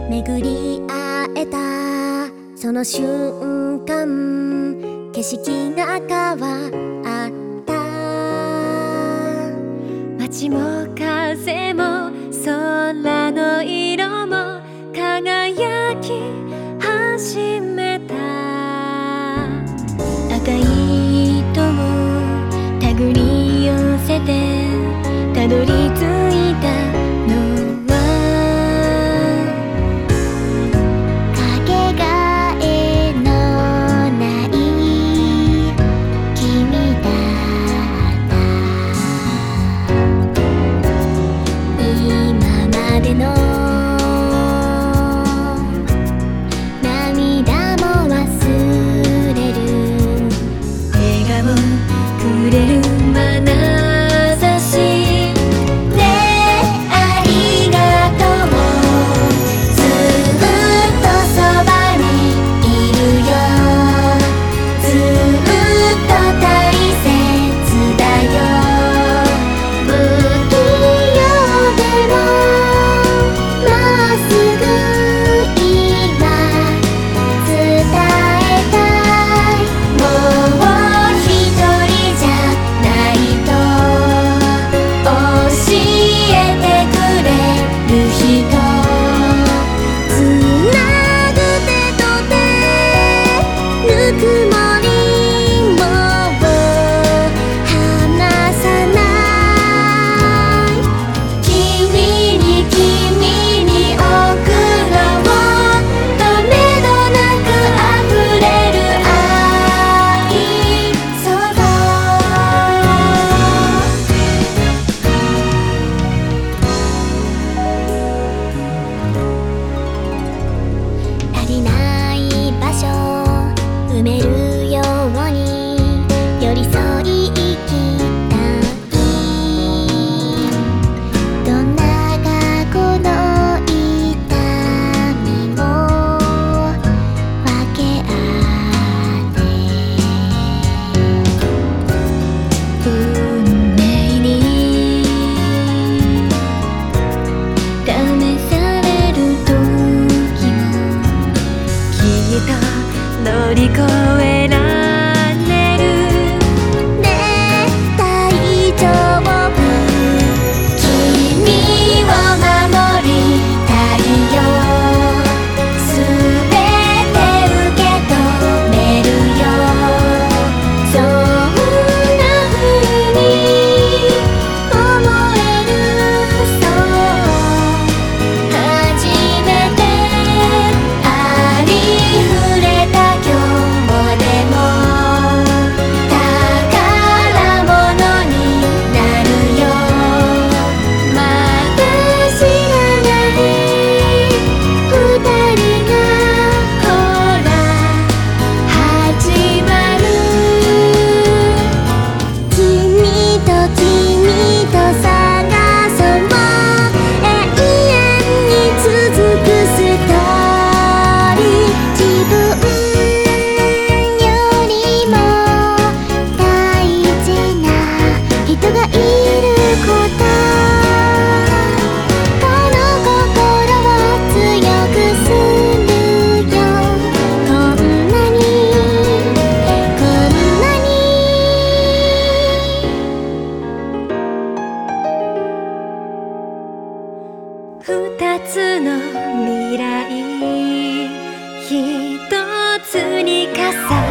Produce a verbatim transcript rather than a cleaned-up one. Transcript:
巡り会えたその瞬間、景色が変わった。街も風も空の色も輝き始めた。赤い糸を手繰り寄せてたどり着いたのはかけがえのない君だった。今までの涙も忘れる。笑顔くれる眼差しねえありがとう。ずっとそばにいるよ。ずっと大切だよ。不器用でもまっすぐ今伝えたい。もう一人じゃないと教えてくれる人。つなぐ手と手ぬくもりも離さない。君に君に贈ろうとめどなく溢れる愛想像。足りない場所埋めるように寄り添い生きたい。どんな過去の痛みも分け合って運命に試される時もきっと乗り越えられる。ねえ大丈夫。君を守りたいよ。すべて受け止めるよ。そんな風に思える。そう初めてありふれた今日でも宝物になるよ。まだ知らない二人がほら始まる。君と君と探そう永遠に続くストーリー。自分よりも大事な人がいること。この心を強くするよ。こんなにこんなに二つの未来一つに重